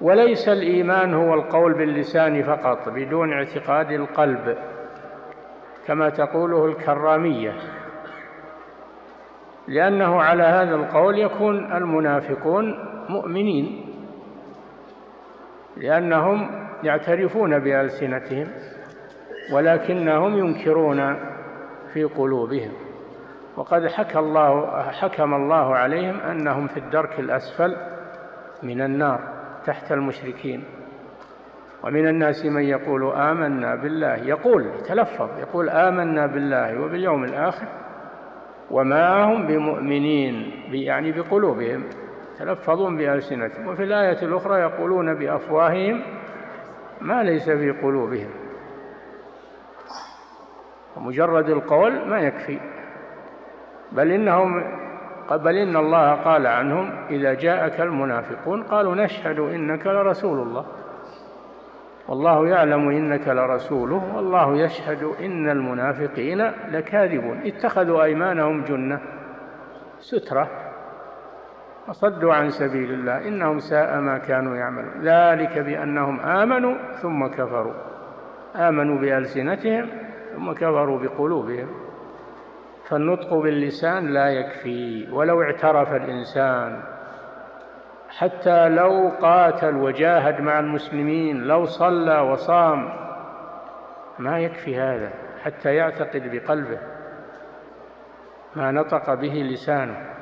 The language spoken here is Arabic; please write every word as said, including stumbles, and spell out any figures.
وليس الإيمان هو القول باللسان فقط بدون اعتقاد القلب كما تقوله الكرامية، لأنه على هذا القول يكون المنافقون مؤمنين، لأنهم يعترفون بألسنتهم ولكنهم ينكرون في قلوبهم. وقد حكى الله حكم الله عليهم أنهم في الدرك الأسفل من النار تحت المشركين. ومن الناس من يقول آمنا بالله، يقول تلفظ يقول آمنا بالله وباليوم الآخر وما هم بمؤمنين، يعني بقلوبهم، تلفظون بألسنتهم. وفي الآية الأخرى يقولون بأفواههم ما ليس في قلوبهم. ومجرد القول ما يكفي، بل إنهم بل إن الله قال عنهم إذا جاءك المنافقون قالوا نشهد إنك لرسول الله والله يعلم إنك لرسوله والله يشهد إن المنافقين لكاذبون اتخذوا أيمانهم جنة سترة وصدوا عن سبيل الله إنهم ساء ما كانوا يعملون ذلك بأنهم آمنوا ثم كفروا، آمنوا بألسنتهم ثم كفروا بقلوبهم. فالنطق باللسان لا يكفي، ولو اعترف الإنسان حتى لو قاتل وجاهد مع المسلمين، لو صلى وصام، ما يكفي هذا حتى يعتقد بقلبه ما نطق به لسانه.